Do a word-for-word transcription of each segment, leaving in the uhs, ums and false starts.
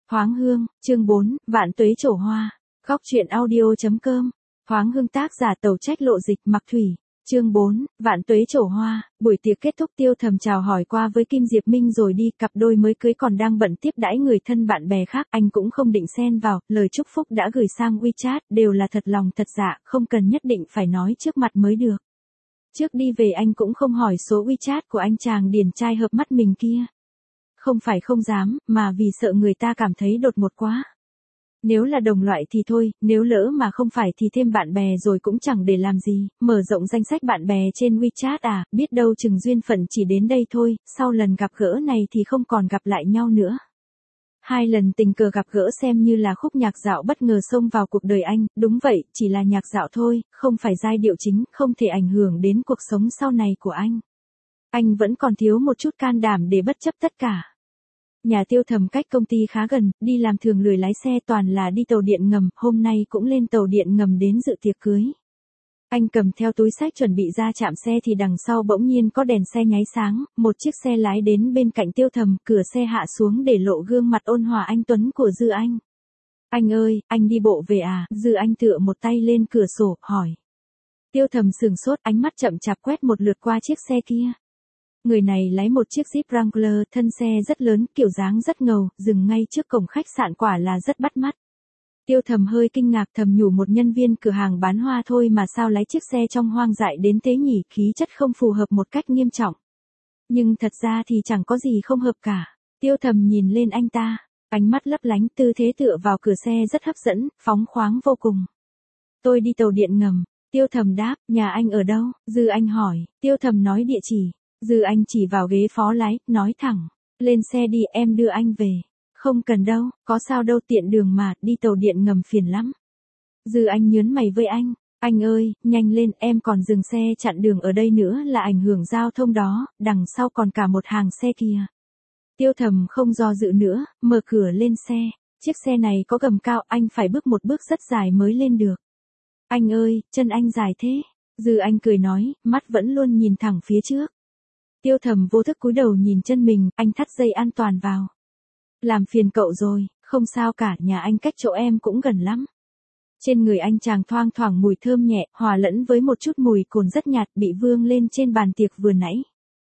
Thoáng Hương, chương bốn, Vạn Tuế Trổ Hoa. Góc truyện audio.com. Thoáng Hương tác giả Tàu Trách Lộ Dịch Mặc Thủy. Chương bốn, Vạn Tuế Trổ Hoa. Buổi tiệc kết thúc, Tiêu Thầm chào hỏi qua với Kim Diệp Minh rồi đi, cặp đôi mới cưới còn đang bận tiếp đãi người thân bạn bè khác, anh cũng không định xen vào, lời chúc phúc đã gửi sang WeChat, đều là thật lòng thật dạ, không cần nhất định phải nói trước mặt mới được. Trước đi về anh cũng không hỏi số WeChat của anh chàng điển trai hợp mắt mình kia. Không phải không dám, mà vì sợ người ta cảm thấy đột ngột quá. Nếu là đồng loại thì thôi, nếu lỡ mà không phải thì thêm bạn bè rồi cũng chẳng để làm gì, mở rộng danh sách bạn bè trên WeChat à, biết đâu chừng duyên phận chỉ đến đây thôi, sau lần gặp gỡ này thì không còn gặp lại nhau nữa. Hai lần tình cờ gặp gỡ xem như là khúc nhạc dạo bất ngờ xông vào cuộc đời anh, đúng vậy, chỉ là nhạc dạo thôi, không phải giai điệu chính, không thể ảnh hưởng đến cuộc sống sau này của anh. Anh vẫn còn thiếu một chút can đảm để bất chấp tất cả. Nhà Tiêu Thầm cách công ty khá gần, đi làm thường lười lái xe toàn là đi tàu điện ngầm, hôm nay cũng lên tàu điện ngầm đến dự tiệc cưới. Anh cầm theo túi xách chuẩn bị ra chạm xe thì đằng sau bỗng nhiên có đèn xe nháy sáng, một chiếc xe lái đến bên cạnh Tiêu Thầm, cửa xe hạ xuống để lộ gương mặt ôn hòa anh tuấn của Dư Anh. Anh ơi, anh đi bộ về à? Dư Anh tựa một tay lên cửa sổ, hỏi. Tiêu Thầm sừng sốt, ánh mắt chậm chạp quét một lượt qua chiếc xe kia. Người này lái một chiếc Jeep Wrangler, thân xe rất lớn, kiểu dáng rất ngầu, dừng ngay trước cổng khách sạn, quả là rất bắt mắt. Tiêu Thầm hơi kinh ngạc, thầm nhủ một nhân viên cửa hàng bán hoa thôi mà sao lái chiếc xe trong hoang dại đến thế nhỉ, khí chất không phù hợp một cách nghiêm trọng. Nhưng thật ra thì chẳng có gì không hợp cả. Tiêu Thầm nhìn lên anh ta, ánh mắt lấp lánh, tư thế tựa vào cửa xe rất hấp dẫn, phóng khoáng vô cùng. Tôi đi tàu điện ngầm. Tiêu Thầm đáp, nhà anh ở đâu? Dư Anh hỏi. Tiêu Thầm nói địa chỉ. Dư Anh chỉ vào ghế phó lái, nói thẳng. Lên xe đi, em đưa anh về. Không cần đâu, có sao đâu, tiện đường mà, đi tàu điện ngầm phiền lắm. Dư Anh nhớn mày với anh. Anh ơi, nhanh lên, em còn dừng xe chặn đường ở đây nữa là ảnh hưởng giao thông đó, đằng sau còn cả một hàng xe kìa. Tiêu Thầm không do dự nữa, mở cửa lên xe. Chiếc xe này có gầm cao, anh phải bước một bước rất dài mới lên được. Anh ơi, chân anh dài thế. Dư Anh cười nói, mắt vẫn luôn nhìn thẳng phía trước. Tiêu Thầm vô thức cúi đầu nhìn chân mình, anh thắt dây an toàn vào. Làm phiền cậu rồi, không sao cả, nhà anh cách chỗ em cũng gần lắm. Trên người anh chàng thoang thoảng mùi thơm nhẹ, hòa lẫn với một chút mùi cồn rất nhạt bị vương lên trên bàn tiệc vừa nãy.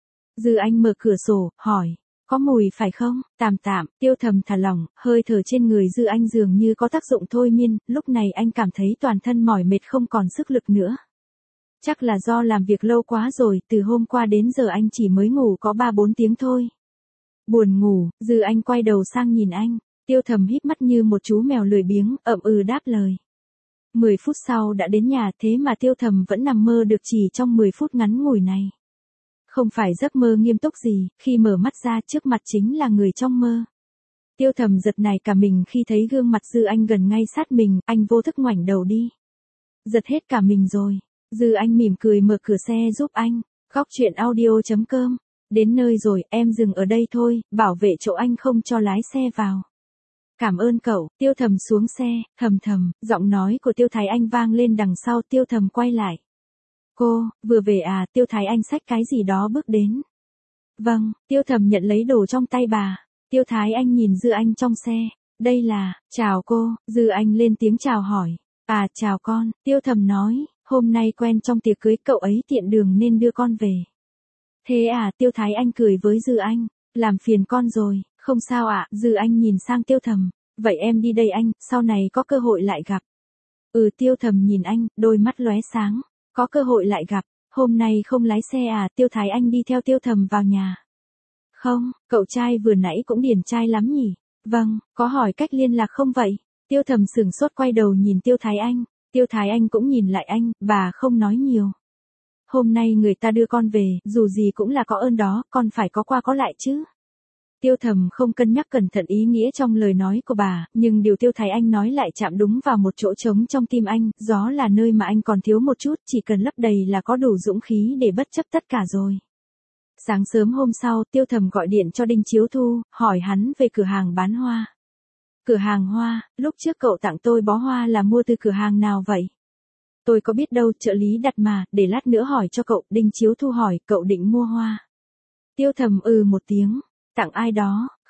Dư Anh mở cửa sổ, hỏi, có mùi phải không? Tạm tạm, Tiêu Thầm thả lỏng, hơi thở trên người Dư Anh dường như có tác dụng thôi miên, lúc này anh cảm thấy toàn thân mỏi mệt không còn sức lực nữa. Chắc là do làm việc lâu quá rồi, từ hôm qua đến giờ anh chỉ mới ngủ có ba bốn tiếng thôi. Buồn ngủ, Dư Anh quay đầu sang nhìn anh, Tiêu Thầm híp mắt như một chú mèo lười biếng, ậm ừ đáp lời. Mười phút sau đã đến nhà, thế mà Tiêu Thầm vẫn nằm mơ được chỉ trong mười phút ngắn ngủi này. Không phải giấc mơ nghiêm túc gì, khi mở mắt ra trước mặt chính là người trong mơ. Tiêu Thầm giật nảy cả mình khi thấy gương mặt Dư Anh gần ngay sát mình, anh vô thức ngoảnh đầu đi. Giật hết cả mình rồi. Dư Anh mỉm cười mở cửa xe giúp anh. Góc truyện audio.com. Đến nơi rồi, em dừng ở đây thôi, bảo vệ chỗ anh không cho lái xe vào. Cảm ơn cậu. Tiêu Thầm xuống xe, thầm thầm, giọng nói của Tiêu Thái Anh vang lên đằng sau. Tiêu Thầm quay lại. Cô, vừa về à? Tiêu Thái Anh xách cái gì đó bước đến. Vâng, Tiêu Thầm nhận lấy đồ trong tay bà. Tiêu Thái Anh nhìn Dư Anh trong xe. Đây là, chào cô. Dư Anh lên tiếng chào hỏi. À, chào con. Tiêu Thầm nói. Hôm nay quen trong tiệc cưới, cậu ấy tiện đường nên đưa con về. Thế à? Tiêu Thái Anh cười với Dư Anh. Làm phiền con rồi. Không sao ạ. Dư Anh nhìn sang Tiêu Thầm. Vậy em đi đây anh, sau này có cơ hội lại gặp. Ừ. Tiêu Thầm nhìn anh, đôi mắt lóe sáng. Có cơ hội lại gặp. Hôm nay không lái xe à? Tiêu Thái Anh đi theo Tiêu Thầm vào nhà. Không, cậu trai vừa nãy cũng điển trai lắm nhỉ? Vâng, có hỏi cách liên lạc không vậy? Tiêu Thầm sửng sốt quay đầu nhìn Tiêu Thái Anh. Tiêu Thái Anh cũng nhìn lại anh, bà không nói nhiều. Hôm nay người ta đưa con về, dù gì cũng là có ơn đó, con phải có qua có lại chứ. Tiêu Thầm không cân nhắc cẩn thận ý nghĩa trong lời nói của bà, nhưng điều Tiêu Thái Anh nói lại chạm đúng vào một chỗ trống trong tim anh, đó là nơi mà anh còn thiếu một chút, chỉ cần lấp đầy là có đủ dũng khí để bất chấp tất cả rồi. Sáng sớm hôm sau, Tiêu Thầm gọi điện cho Đinh Chiếu Thu, hỏi hắn về cửa hàng bán hoa. Cửa hàng hoa, lúc trước cậu tặng tôi bó hoa là mua từ cửa hàng nào vậy? Tôi có biết đâu, trợ lý đặt mà, để lát nữa hỏi cho cậu. Đinh Chiếu Thu hỏi, cậu định mua hoa? Tiêu Thầm ừ một tiếng. Tặng ai đó?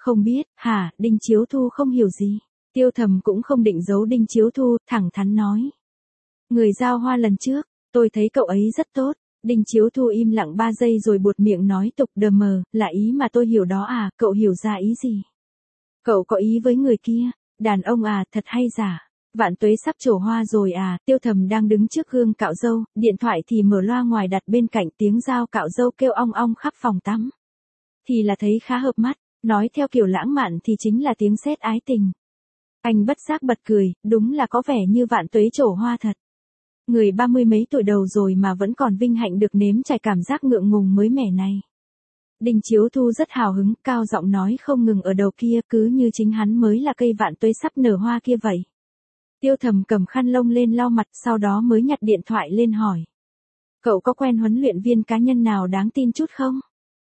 Không biết, hả, Đinh Chiếu Thu không hiểu gì. Tiêu Thầm cũng không định giấu Đinh Chiếu Thu, thẳng thắn nói. Người giao hoa lần trước, tôi thấy cậu ấy rất tốt. Đinh Chiếu Thu im lặng ba giây rồi buột miệng nói tục đờ mờ, là ý mà tôi hiểu đó à, cậu hiểu ra ý gì? Cậu có ý với người kia, đàn ông à, thật hay giả. Vạn Tuế sắp trổ hoa rồi à, Tiêu Thầm đang đứng trước gương cạo râu, điện thoại thì mở loa ngoài đặt bên cạnh, tiếng dao cạo râu kêu ong ong khắp phòng tắm. Thì là thấy khá hợp mắt, nói theo kiểu lãng mạn thì chính là tiếng sét ái tình. Anh bất giác bật cười, đúng là có vẻ như Vạn Tuế trổ hoa thật. Người ba mươi mấy tuổi đầu rồi mà vẫn còn vinh hạnh được nếm trải cảm giác ngượng ngùng mới mẻ này. Đinh Chiếu Thu rất hào hứng, cao giọng nói không ngừng ở đầu kia, cứ như chính hắn mới là cây Vạn Tuế sắp nở hoa kia vậy. Tiêu Thầm cầm khăn lông lên lau mặt, sau đó mới nhặt điện thoại lên hỏi. Cậu có quen huấn luyện viên cá nhân nào đáng tin chút không?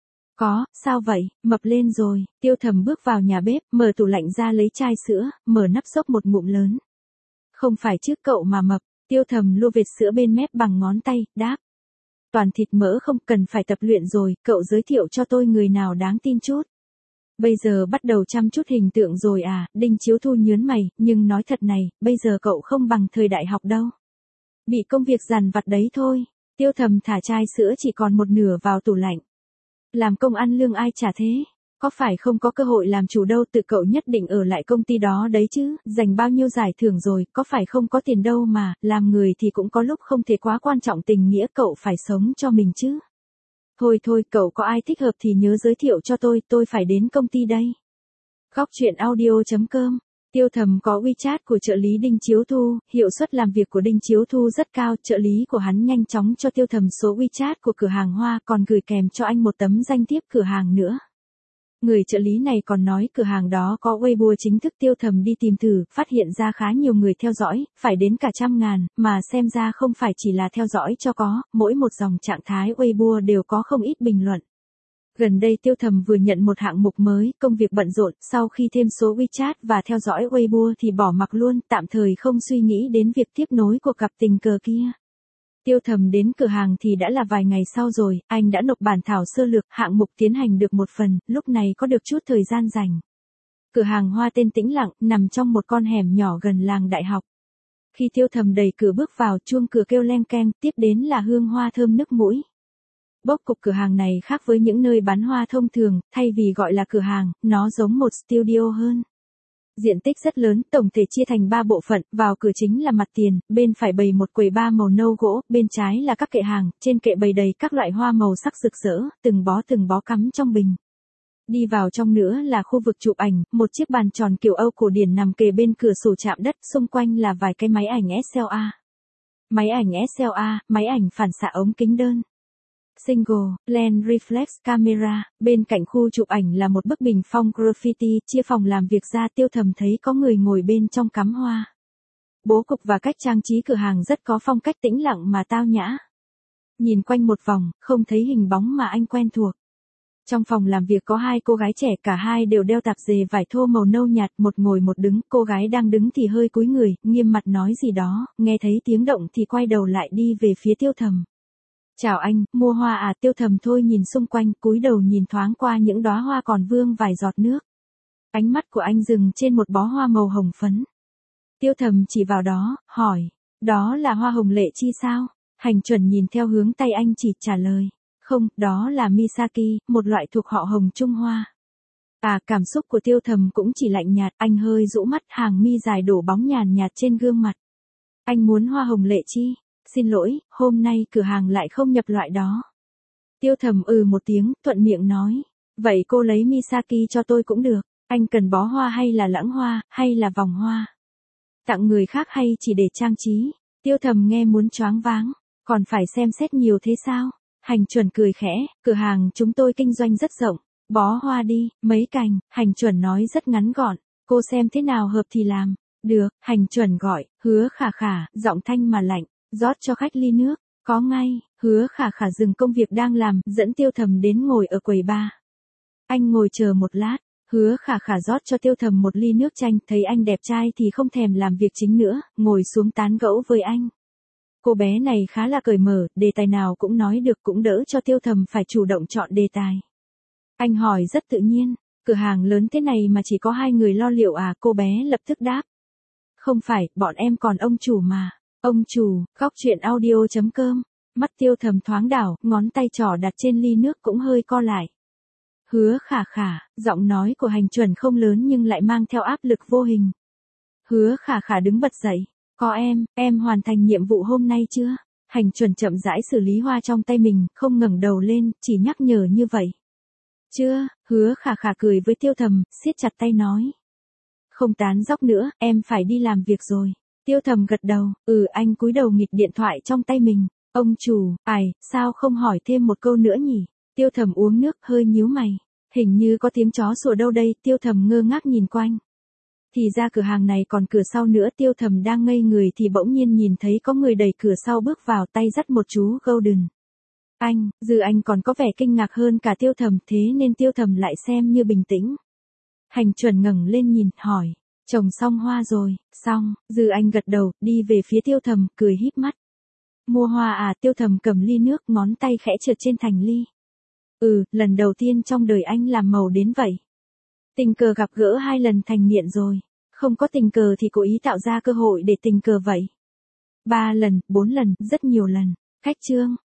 Có, sao vậy, mập lên rồi. Tiêu Thầm bước vào nhà bếp, mở tủ lạnh ra lấy chai sữa, mở nắp xốc một ngụm lớn. Không phải trước cậu mà mập. Tiêu Thầm lua vệt sữa bên mép bằng ngón tay, đáp. Toàn thịt mỡ không, cần phải tập luyện rồi, cậu giới thiệu cho tôi người nào đáng tin chút. Bây giờ bắt đầu chăm chút hình tượng rồi à, Đinh Chiếu Thu nhớn mày, nhưng nói thật này, bây giờ cậu không bằng thời đại học đâu. Bị công việc dằn vặt đấy thôi. Tiêu Thầm thả chai sữa chỉ còn một nửa vào tủ lạnh. Làm công ăn lương ai trả thế? Có phải không có cơ hội làm chủ đâu, tự cậu nhất định ở lại công ty đó đấy chứ, dành bao nhiêu giải thưởng rồi, có phải không có tiền đâu mà, làm người thì cũng có lúc không thể quá quan trọng tình nghĩa, cậu phải sống cho mình chứ. Thôi thôi, cậu có ai thích hợp thì nhớ giới thiệu cho tôi, tôi phải đến công ty đây. Góc truyện audio chấm com. Tiêu Thầm có WeChat của trợ lý Đinh Chiếu Thu, hiệu suất làm việc của Đinh Chiếu Thu rất cao, trợ lý của hắn nhanh chóng cho Tiêu Thầm số WeChat của cửa hàng hoa, còn gửi kèm cho anh một tấm danh thiếp cửa hàng nữa. Người trợ lý này còn nói cửa hàng đó có Weibo chính thức. Tiêu Thầm đi tìm thử, phát hiện ra khá nhiều người theo dõi, phải đến cả trăm ngàn, mà xem ra không phải chỉ là theo dõi cho có, mỗi một dòng trạng thái Weibo đều có không ít bình luận. Gần đây Tiêu Thầm vừa nhận một hạng mục mới, công việc bận rộn, sau khi thêm số WeChat và theo dõi Weibo thì bỏ mặc luôn, tạm thời không suy nghĩ đến việc tiếp nối cuộc gặp tình cờ kia. Tiêu Thầm đến cửa hàng thì đã là vài ngày sau rồi, anh đã nộp bản thảo sơ lược, hạng mục tiến hành được một phần, lúc này có được chút thời gian rảnh. Cửa hàng hoa tên Tĩnh Lặng, nằm trong một con hẻm nhỏ gần làng đại học. Khi Tiêu Thầm đẩy cửa bước vào, chuông cửa kêu leng keng, tiếp đến là hương hoa thơm nức mũi. Bốc cục cửa hàng này khác với những nơi bán hoa thông thường, thay vì gọi là cửa hàng, nó giống một studio hơn. Diện tích rất lớn, tổng thể chia thành ba bộ phận, vào cửa chính là mặt tiền, bên phải bày một quầy bar màu nâu gỗ, bên trái là các kệ hàng, trên kệ bày đầy các loại hoa màu sắc rực rỡ, từng bó từng bó cắm trong bình. Đi vào trong nữa là khu vực chụp ảnh, một chiếc bàn tròn kiểu Âu cổ điển nằm kề bên cửa sổ chạm đất, xung quanh là vài cái máy ảnh ét lờ a. Máy ảnh ét lờ a, máy ảnh phản xạ ống kính đơn. Single, lens reflex camera, bên cạnh khu chụp ảnh là một bức bình phong graffiti, chia phòng làm việc ra. Tiêu Thầm thấy có người ngồi bên trong cắm hoa. Bố cục và cách trang trí cửa hàng rất có phong cách tĩnh lặng mà tao nhã. Nhìn quanh một vòng, không thấy hình bóng mà anh quen thuộc. Trong phòng làm việc có hai cô gái trẻ, cả hai đều đeo tạp dề vải thô màu nâu nhạt, một ngồi một đứng, cô gái đang đứng thì hơi cúi người, nghiêm mặt nói gì đó, nghe thấy tiếng động thì quay đầu lại đi về phía Tiêu Thầm. Chào anh, mua hoa à? Tiêu Thầm thôi nhìn xung quanh, cúi đầu nhìn thoáng qua những đóa hoa còn vương vài giọt nước. Ánh mắt của anh dừng trên một bó hoa màu hồng phấn. Tiêu Thầm chỉ vào đó, hỏi, đó là hoa hồng lệ chi sao? Hành Chuẩn nhìn theo hướng tay anh chỉ, trả lời, không, đó là Misaki, một loại thuộc họ hồng Trung Hoa. À, cảm xúc của Tiêu Thầm cũng chỉ lạnh nhạt, anh hơi rũ mắt, hàng mi dài đổ bóng nhàn nhạt trên gương mặt. Anh muốn hoa hồng lệ chi? Xin lỗi, hôm nay cửa hàng lại không nhập loại đó. Tiêu Thầm ừ một tiếng, thuận miệng nói. Vậy cô lấy Misaki cho tôi cũng được. Anh cần bó hoa hay là lãng hoa, hay là vòng hoa? Tặng người khác hay chỉ để trang trí? Tiêu Thầm nghe muốn choáng váng. Còn phải xem xét nhiều thế sao? Hành Chuẩn cười khẽ, cửa hàng chúng tôi kinh doanh rất rộng. Bó hoa đi, mấy cành, Hành Chuẩn nói rất ngắn gọn. Cô xem thế nào hợp thì làm. Được, Hành Chuẩn gọi, Hứa Khả Khả, giọng thanh mà lạnh. Rót cho khách ly nước. Có ngay. Hứa Khả Khả dừng công việc đang làm, dẫn Tiêu Thầm đến ngồi ở quầy bar. Anh ngồi chờ một lát. Hứa Khả Khả rót cho Tiêu Thầm một ly nước chanh, thấy anh đẹp trai thì không thèm làm việc chính nữa, ngồi xuống tán gẫu với anh. Cô bé này khá là cởi mở, đề tài nào cũng nói được, cũng đỡ cho Tiêu Thầm phải chủ động chọn đề tài. Anh hỏi rất tự nhiên, Cửa hàng lớn thế này mà chỉ có hai người lo liệu à? Cô bé lập tức đáp. Không phải, bọn em còn ông chủ mà. Ông chủ, góc chuyện audio chấm com. Mắt Tiêu Thầm thoáng đảo, ngón tay trỏ đặt trên ly nước cũng hơi co lại. Hứa Khả Khả, giọng nói của Hành Chuẩn không lớn nhưng lại mang theo áp lực vô hình. Hứa Khả Khả đứng bật dậy. Có em, em hoàn thành nhiệm vụ hôm nay chưa? Hành Chuẩn chậm rãi xử lý hoa trong tay mình, không ngẩng đầu lên, chỉ nhắc nhở như vậy. Chưa, Hứa Khả Khả cười với Tiêu Thầm, siết chặt tay nói. Không tán dóc nữa, em phải đi làm việc rồi. Tiêu Thầm gật đầu, ừ anh cúi đầu nghịch điện thoại trong tay mình. Ông chủ, ai, sao không hỏi thêm một câu nữa nhỉ? Tiêu Thầm uống nước hơi nhíu mày. Hình như có tiếng chó sủa đâu đây, Tiêu Thầm ngơ ngác nhìn quanh. Thì ra cửa hàng này còn cửa sau nữa, Tiêu Thầm đang ngây người thì bỗng nhiên nhìn thấy có người đẩy cửa sau bước vào, tay dắt một chú Golden. Anh, Dư Anh còn có vẻ kinh ngạc hơn cả Tiêu Thầm, thế nên Tiêu Thầm lại xem như bình tĩnh. Hành Chuẩn ngẩng lên nhìn, hỏi, trồng xong hoa rồi? Xong, Dư Anh gật đầu, đi về phía Tiêu Thầm, cười híp mắt. Mua hoa à? Tiêu Thầm cầm ly nước, ngón tay khẽ trượt trên thành ly. Ừ, lần đầu tiên trong đời anh làm màu đến vậy. Tình cờ gặp gỡ hai lần thành nghiện rồi. Không có tình cờ thì cố ý tạo ra cơ hội để tình cờ vậy. Ba lần, bốn lần, rất nhiều lần. Khách trương.